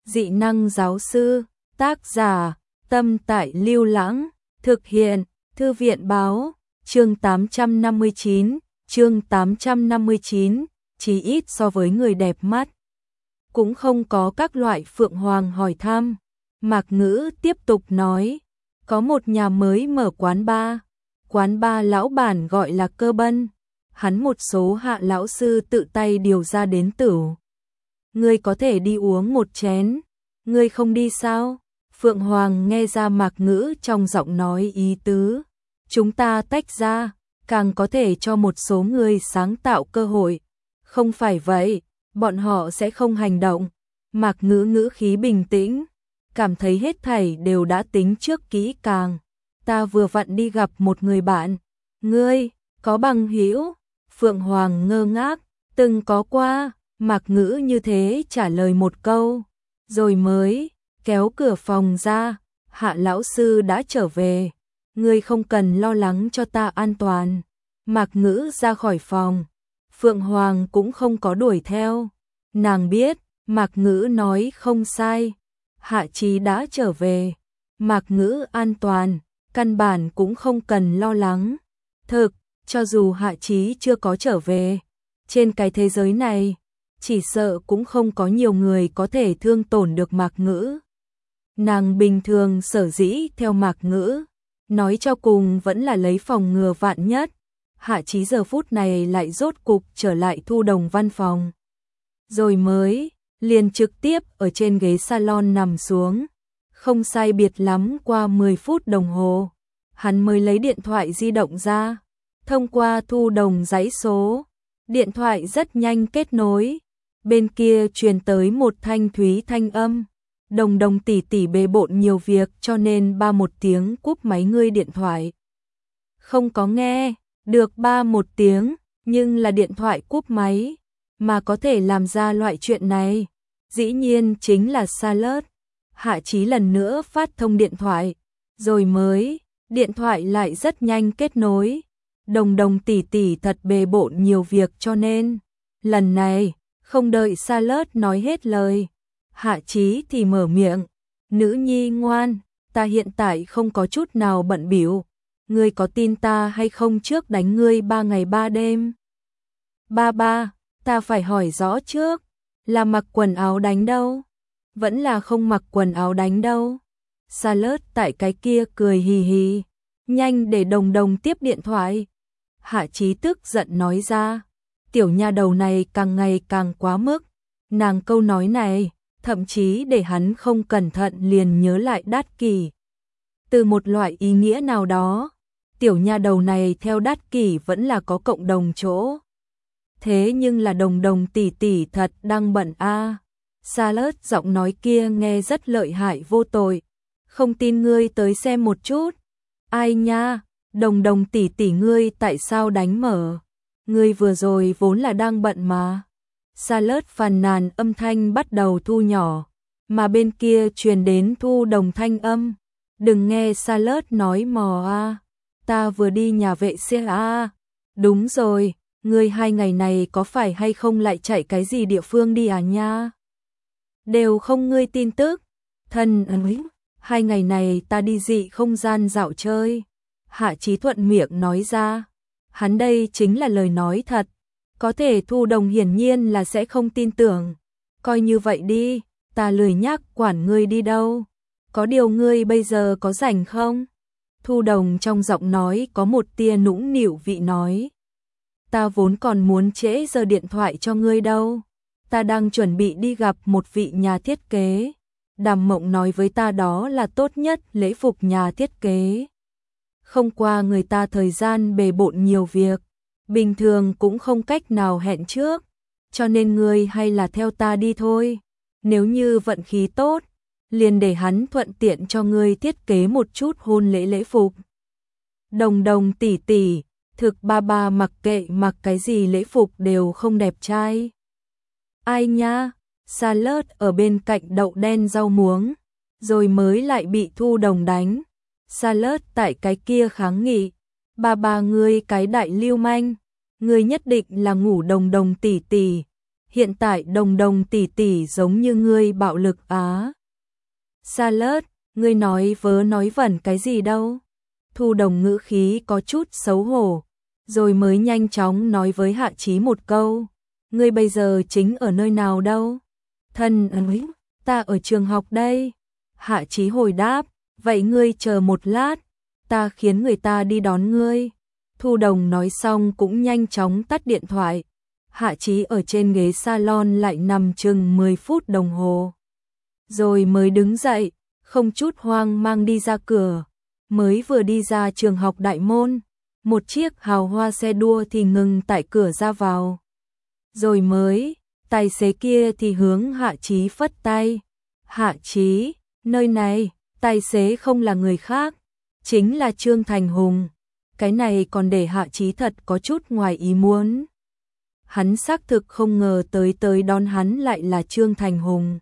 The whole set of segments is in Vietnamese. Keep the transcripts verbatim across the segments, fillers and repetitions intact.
Dị năng giáo sư, tác giả, Tâm Tại Lưu Lãng, thực hiện, Thư viện báo, chương tám trăm năm mươi chín, chương tám trăm năm mươi chín, chí ít so với người đẹp mắt. Cũng không có các loại Phượng Hoàng hỏi thăm. Mạc Ngữ tiếp tục nói, có một nhà mới mở quán bar, quán bar lão bản gọi là Cơ Bân, hắn một số hạ lão sư tự tay điều ra đến tửu. Ngươi có thể đi uống một chén, ngươi không đi sao? Phượng Hoàng nghe ra Mạc Ngữ trong giọng nói ý tứ, chúng ta tách ra, càng có thể cho một số người sáng tạo cơ hội. Không phải vậy, bọn họ sẽ không hành động. Mạc Ngữ ngữ khí bình tĩnh, cảm thấy hết thảy đều đã tính trước kỹ càng. Ta vừa vặn đi gặp một người bạn. Ngươi, có bằng hữu? Phượng Hoàng ngơ ngác, từng có qua. Mạc Ngữ như thế trả lời một câu, rồi mới kéo cửa phòng ra. Hạ lão sư đã trở về, ngươi không cần lo lắng cho ta an toàn. Mạc Ngữ ra khỏi phòng, Phượng Hoàng cũng không có đuổi theo. Nàng biết, Mạc Ngữ nói không sai. Hạ Chí đã trở về, Mạc Ngữ an toàn, căn bản cũng không cần lo lắng. Thực, cho dù Hạ Chí chưa có trở về, trên cái thế giới này, chỉ sợ cũng không có nhiều người có thể thương tổn được Mạc Ngữ. Nàng bình thường sở dĩ theo Mạc Ngữ, nói cho cùng vẫn là lấy phòng ngừa vạn nhất. Hạ Chí giờ phút này lại rốt cục trở lại Thu Đồng văn phòng. Rồi mới, liền trực tiếp ở trên ghế salon nằm xuống. Không sai biệt lắm qua mười phút đồng hồ, hắn mới lấy điện thoại di động ra. Thông qua Thu Đồng dãy số, điện thoại rất nhanh kết nối. Bên kia truyền tới một thanh thúy thanh âm. Đồng Đồng tỷ tỷ bề bộn nhiều việc cho nên ba một tiếng cúp máy ngươi điện thoại. Không có nghe, được ba một tiếng, nhưng là điện thoại cúp máy. Mà có thể làm ra loại chuyện này, dĩ nhiên chính là Charlotte. Hạ Chí lần nữa phát thông điện thoại, rồi mới, điện thoại lại rất nhanh kết nối. Đồng Đồng tỷ tỷ thật bề bộn nhiều việc cho nên, lần này, không đợi Charlotte nói hết lời, Hạ Chí thì mở miệng, nữ nhi ngoan, ta hiện tại không có chút nào bận bịu, ngươi có tin ta hay không trước đánh ngươi ba ngày ba đêm? Ba ba, ta phải hỏi rõ trước, là mặc quần áo đánh đâu? Vẫn là không mặc quần áo đánh đâu? Charlotte tại cái kia cười hì hì, nhanh để Đồng Đồng tiếp điện thoại. Hạ Chí tức giận nói ra, tiểu nha đầu này càng ngày càng quá mức. Nàng câu nói này, thậm chí để hắn không cẩn thận liền nhớ lại Đát Kỷ. Từ một loại ý nghĩa nào đó, tiểu nha đầu này theo Đát Kỷ vẫn là có cộng đồng chỗ. Thế nhưng là Đồng Đồng tỷ tỷ thật đang bận a. À. Charlotte giọng nói kia nghe rất lợi hại vô tội. Không tin ngươi tới xem một chút. Ai nha, Đồng Đồng tỷ tỷ ngươi tại sao đánh mở? Ngươi vừa rồi vốn là đang bận mà. Charlotte phàn nàn âm thanh bắt đầu thu nhỏ, mà bên kia truyền đến Thu Đồng thanh âm. Đừng nghe Charlotte nói mò a, à. Ta vừa đi nhà vệ sinh a. À. Đúng rồi, ngươi hai ngày này có phải hay không lại chạy cái gì địa phương đi à nha? Đều không ngươi tin tức. Thân ơi, hai ngày này ta đi dị không gian dạo chơi. Hạ Chí thuận miệng nói ra. Hắn đây chính là lời nói thật. Có thể Thu Đồng hiển nhiên là sẽ không tin tưởng. Coi như vậy đi, ta lười nhác quản ngươi đi đâu. Có điều ngươi bây giờ có rảnh không? Thu Đồng trong giọng nói có một tia nũng nịu vị nói. Ta vốn còn muốn trễ giờ điện thoại cho ngươi đâu. Ta đang chuẩn bị đi gặp một vị nhà thiết kế. Đàm Mộng nói với ta đó là tốt nhất lễ phục nhà thiết kế. Không qua người ta thời gian bề bộn nhiều việc, bình thường cũng không cách nào hẹn trước, cho nên ngươi hay là theo ta đi thôi. Nếu như vận khí tốt, liền để hắn thuận tiện cho ngươi thiết kế một chút hôn lễ lễ phục. Đồng Đồng tỷ tỷ, thực ba ba mặc kệ mặc cái gì lễ phục đều không đẹp trai. Ai nha, Charlotte ở bên cạnh đậu đen rau muống, rồi mới lại bị Thu Đồng đánh. Charlotte tại cái kia kháng nghị, ba ba ngươi cái đại lưu manh, ngươi nhất định là ngủ Đồng Đồng tỷ tỷ. hiện tại Đồng Đồng tỷ tỷ giống như ngươi bạo lực á. Salad, ngươi nói vớ nói vẩn cái gì đâu? Thu Đồng ngữ khí có chút xấu hổ, rồi mới nhanh chóng nói với Hạ Chí một câu, ngươi bây giờ chính ở nơi nào đâu? Thân ơi, ta ở trường học đây. Hạ Chí hồi đáp, vậy ngươi chờ một lát, ta khiến người ta đi đón ngươi. Thu Đồng nói xong cũng nhanh chóng tắt điện thoại. Hạ Chí ở trên ghế salon lại nằm chừng mười phút đồng hồ. Rồi mới đứng dậy, không chút hoang mang đi ra cửa. Mới vừa đi ra trường học đại môn, một chiếc hào hoa xe đua thì ngừng tại cửa ra vào. Rồi mới, tài xế kia thì hướng Hạ Chí phất tay. Hạ Chí, nơi này, tài xế không là người khác, chính là Trương Thành Hùng. Cái này còn để Hạ Chí thật có chút ngoài ý muốn. Hắn xác thực không ngờ tới tới đón hắn lại là Trương Thành Hùng.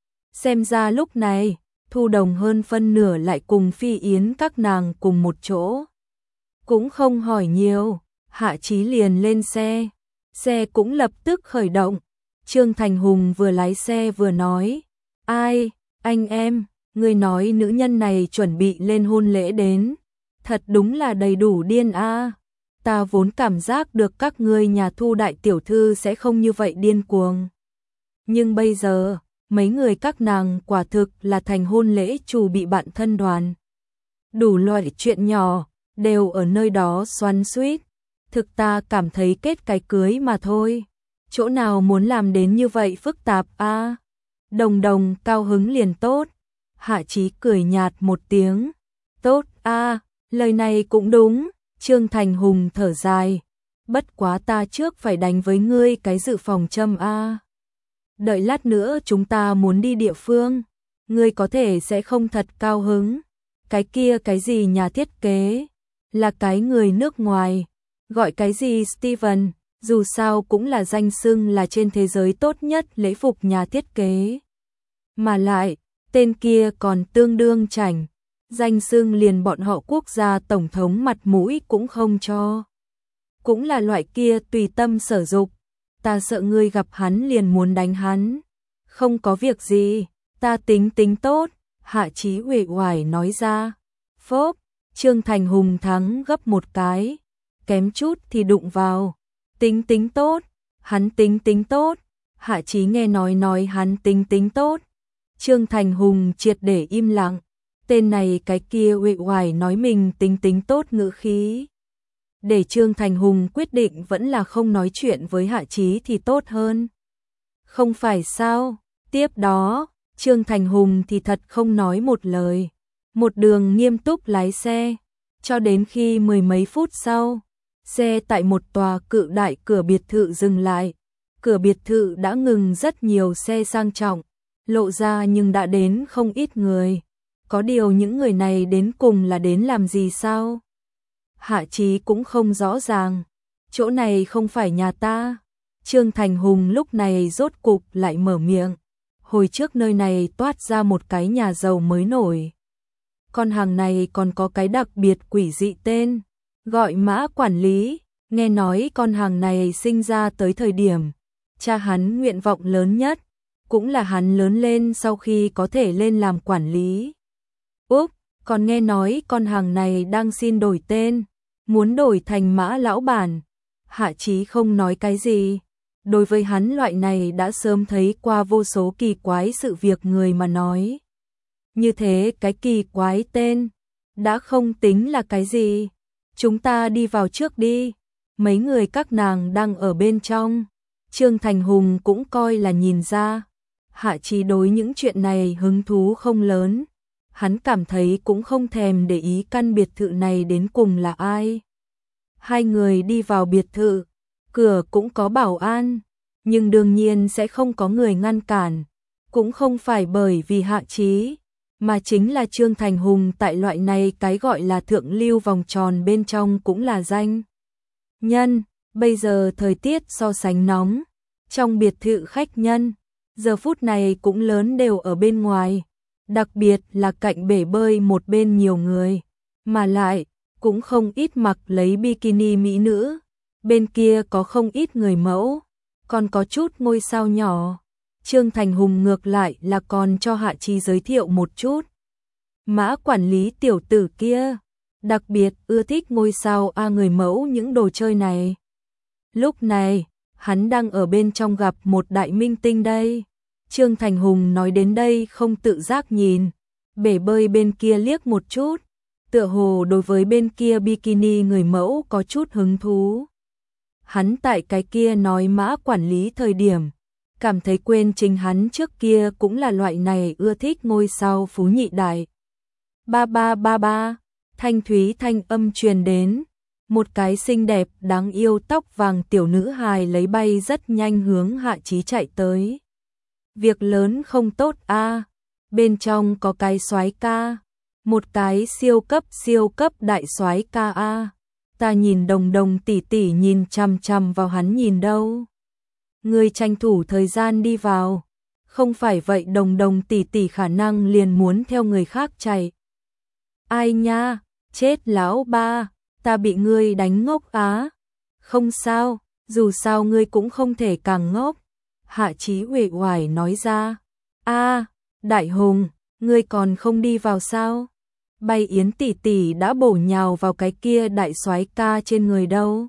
Xem ra lúc này, Thu Đồng hơn phân nửa lại cùng Phi Yến các nàng cùng một chỗ. Cũng không hỏi nhiều, Hạ Chí liền lên xe. Xe cũng lập tức khởi động. Trương Thành Hùng vừa lái xe vừa nói, ai, anh em, người nói nữ nhân này chuẩn bị lên hôn lễ đến. Thật đúng là đầy đủ điên a. Ta vốn cảm giác được các ngươi nhà Thu đại tiểu thư sẽ không như vậy điên cuồng. Nhưng bây giờ, mấy người các nàng quả thực là thành hôn lễ chủ bị bạn thân đoàn. Đủ loại chuyện nhỏ, đều ở nơi đó xoắn xuýt. Thực ta cảm thấy kết cái cưới mà thôi. Chỗ nào muốn làm đến như vậy phức tạp a. Đồng Đồng cao hứng liền tốt. Hạ Chí cười nhạt một tiếng. Tốt a, lời này cũng đúng. Trương Thành Hùng thở dài. Bất quá ta trước phải đánh với ngươi cái dự phòng châm a. Đợi lát nữa chúng ta muốn đi địa phương, ngươi có thể sẽ không thật cao hứng. Cái kia cái gì nhà thiết kế, là cái người nước ngoài, gọi cái gì Steven, dù sao cũng là danh xưng là trên thế giới tốt nhất lễ phục nhà thiết kế. Mà lại, tên kia còn tương đương chảnh, danh xưng liền bọn họ quốc gia tổng thống mặt mũi cũng không cho. Cũng là loại kia tùy tâm sở dục. Ta sợ ngươi gặp hắn liền muốn đánh hắn. Không có việc gì, ta tính tính tốt. Hạ Chí uể oải nói ra. Phốp, Trương Thành Hùng thắng gấp một cái, kém chút thì đụng vào. Tính tính tốt, hắn tính tính tốt. Hạ Chí nghe nói nói hắn tính tính tốt. Trương Thành Hùng triệt để im lặng. Tên này cái kia uể oải nói mình tính tính tốt ngữ khí. Để Trương Thành Hùng quyết định vẫn là không nói chuyện với Hạ Chí thì tốt hơn. Không phải sao? Tiếp đó, Trương Thành Hùng thì thật không nói một lời. Một đường nghiêm túc lái xe. Cho đến khi mười mấy phút sau, xe tại một tòa cự đại cửa biệt thự dừng lại. Cửa biệt thự đã ngừng rất nhiều xe sang trọng. Lộ ra nhưng đã đến không ít người. Có điều những người này đến cùng là đến làm gì sao? Hạ Chí cũng không rõ ràng. Chỗ này không phải nhà ta. Trương Thành Hùng lúc này rốt cục lại mở miệng. Hồi trước nơi này toát ra một cái nhà giàu mới nổi. Con hàng này còn có cái đặc biệt quỷ dị tên, gọi Mã quản lý. Nghe nói con hàng này sinh ra tới thời điểm cha hắn nguyện vọng lớn nhất, cũng là hắn lớn lên sau khi có thể lên làm quản lý. Úp, còn nghe nói con hàng này đang xin đổi tên, muốn đổi thành Mã lão bản. Hạ Chí không nói cái gì. Đối với hắn loại này đã sớm thấy qua vô số kỳ quái sự việc người mà nói. Như thế cái kỳ quái tên, đã không tính là cái gì. Chúng ta đi vào trước đi. Mấy người các nàng đang ở bên trong. Trương Thành Hùng cũng coi là nhìn ra. Hạ Chí đối những chuyện này hứng thú không lớn. Hắn cảm thấy cũng không thèm để ý căn biệt thự này đến cùng là ai. Hai người đi vào biệt thự, cửa cũng có bảo an, nhưng đương nhiên sẽ không có người ngăn cản. Cũng không phải bởi vì Hạ Chí, mà chính là Trương Thành Hùng tại loại này cái gọi là thượng lưu vòng tròn bên trong cũng là danh nhân. Bây giờ thời tiết so sánh nóng, trong biệt thự khách nhân, giờ phút này cũng lớn đều ở bên ngoài. Đặc biệt là cạnh bể bơi một bên nhiều người, mà lại cũng không ít mặc lấy bikini mỹ nữ. Bên kia có không ít người mẫu, còn có chút ngôi sao nhỏ. Trương Thành Hùng ngược lại là còn cho Hạ Chí giới thiệu một chút. Mã quản lý tiểu tử kia, đặc biệt ưa thích ngôi sao A người mẫu những đồ chơi này. Lúc này, hắn đang ở bên trong gặp một đại minh tinh đây. Trương Thành Hùng nói đến đây không tự giác nhìn bể bơi bên kia liếc một chút, tựa hồ đối với bên kia bikini người mẫu có chút hứng thú. Hắn tại cái kia nói Mã quản lý thời điểm, cảm thấy quên chính hắn trước kia cũng là loại này ưa thích ngôi sao phú nhị đại. Ba ba ba ba, thanh thúy thanh âm truyền đến, một cái xinh đẹp đáng yêu tóc vàng tiểu nữ hài lấy bay rất nhanh hướng Hạ Chí chạy tới. Việc lớn không tốt a, bên trong có cái soái ca, một cái siêu cấp siêu cấp đại soái ca a. Ta nhìn Đồng Đồng tỷ tỷ nhìn chằm chằm vào hắn nhìn đâu. Ngươi tranh thủ thời gian đi vào, không phải vậy Đồng Đồng tỷ tỷ khả năng liền muốn theo người khác chạy. Ai nha, chết lão ba, ta bị ngươi đánh ngốc á. Không sao, dù sao ngươi cũng không thể càng ngốc. Hạ Chí uể oải nói ra. A, Đại Hùng, ngươi còn không đi vào sao? Bay Yến tỷ tỷ đã bổ nhào vào cái kia đại soái ca trên người đâu.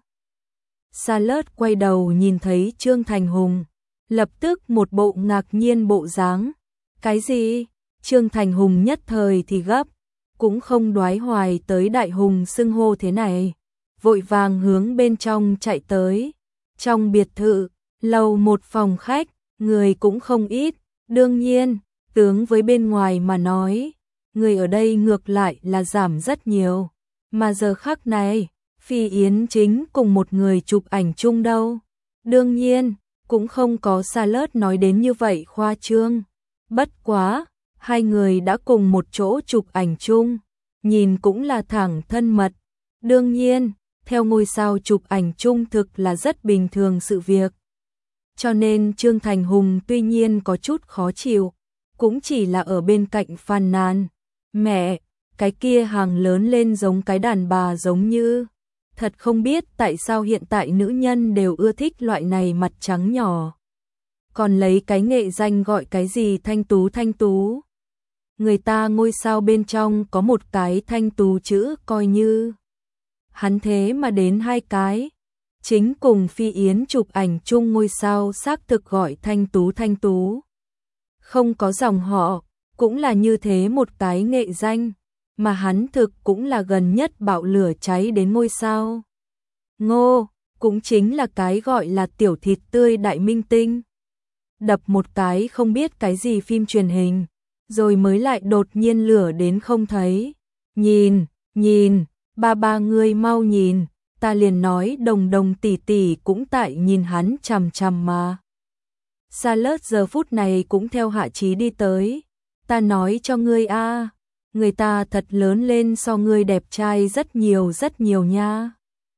Salad quay đầu nhìn thấy Trương Thành Hùng, lập tức một bộ ngạc nhiên bộ dáng. Cái gì? Trương Thành Hùng nhất thời thì gấp, cũng không đoái hoài tới Đại Hùng xưng hô thế này, vội vàng hướng bên trong chạy tới. Trong biệt thự, lầu một phòng khách, người cũng không ít, đương nhiên, tướng với bên ngoài mà nói, người ở đây ngược lại là giảm rất nhiều, mà giờ khắc này, Phi Yến chính cùng một người chụp ảnh chung đâu. Đương nhiên, cũng không có Salad nói đến như vậy khoa trương. Bất quá, hai người đã cùng một chỗ chụp ảnh chung, nhìn cũng là thẳng thân mật. Đương nhiên, theo ngôi sao chụp ảnh chung thực là rất bình thường sự việc. Cho nên Trương Thành Hùng tuy nhiên có chút khó chịu, cũng chỉ là ở bên cạnh phàn nàn. Mẹ, cái kia hàng lớn lên giống cái đàn bà giống như. Thật không biết tại sao hiện tại nữ nhân đều ưa thích loại này mặt trắng nhỏ. Còn lấy cái nghệ danh gọi cái gì thanh tú thanh tú. Người ta ngôi sao bên trong có một cái thanh tú chữ coi như. Hắn thế mà đến hai cái. Chính cùng Phi Yến chụp ảnh chung ngôi sao xác thực gọi thanh tú thanh tú. Không có dòng họ, cũng là như thế một cái nghệ danh, mà hắn thực cũng là gần nhất bạo lửa cháy đến ngôi sao. Ngô, cũng chính là cái gọi là tiểu thịt tươi đại minh tinh. Đập một cái không biết cái gì phim truyền hình, rồi mới lại đột nhiên lửa đến không thấy. Nhìn, nhìn, ba ba người mau nhìn, ta liền nói Đồng Đồng tỷ tỷ cũng tại nhìn hắn chằm chằm mà. Salad giờ phút này cũng theo Hạ Chí đi tới. Ta nói cho ngươi a, người ta thật lớn lên so ngươi đẹp trai rất nhiều rất nhiều nha.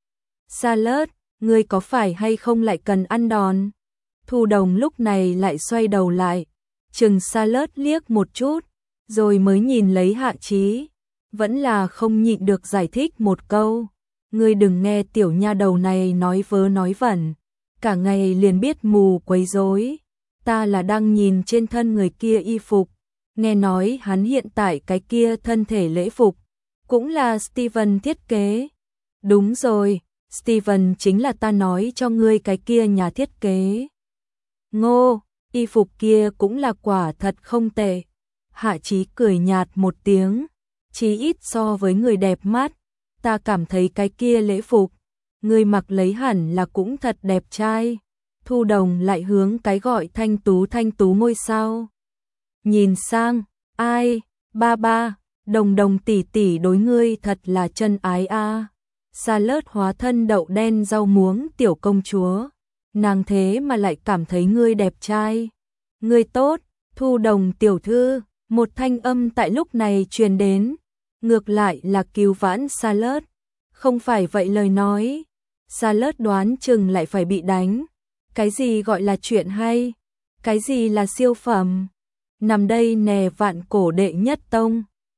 Salad, ngươi có phải hay không lại cần ăn đòn? Thu Đồng lúc này lại xoay đầu lại, chừng Salad liếc một chút, rồi mới nhìn lấy Hạ Chí, vẫn là không nhịn được giải thích một câu. Ngươi đừng nghe tiểu nha đầu này nói vớ nói vẩn, cả ngày liền biết mù quấy rối. Ta là đang nhìn trên thân người kia y phục, nghe nói hắn hiện tại cái kia thân thể lễ phục, cũng là Steven thiết kế. Đúng rồi, Steven chính là ta nói cho ngươi cái kia nhà thiết kế. Ngô, y phục kia cũng là quả thật không tệ. Hạ Chí cười nhạt một tiếng, chí ít so với người đẹp mắt, ta cảm thấy cái kia lễ phục, ngươi mặc lấy hẳn là cũng thật đẹp trai. Thu Đồng lại hướng cái gọi thanh tú thanh tú ngôi sao. Nhìn sang, ai, ba ba, Đồng Đồng tỷ tỷ đối ngươi thật là chân ái a. À. Salad hóa thân đậu đen rau muống tiểu công chúa, nàng thế mà lại cảm thấy ngươi đẹp trai. Ngươi tốt, Thu Đồng tiểu thư, một thanh âm tại lúc này truyền đến, ngược lại là cứu vãn Salad. Không phải vậy lời nói, Salad đoán chừng lại phải bị đánh. Cái gì gọi là chuyện hay? Cái gì là siêu phẩm? Nằm đây nè vạn cổ đệ nhất tông.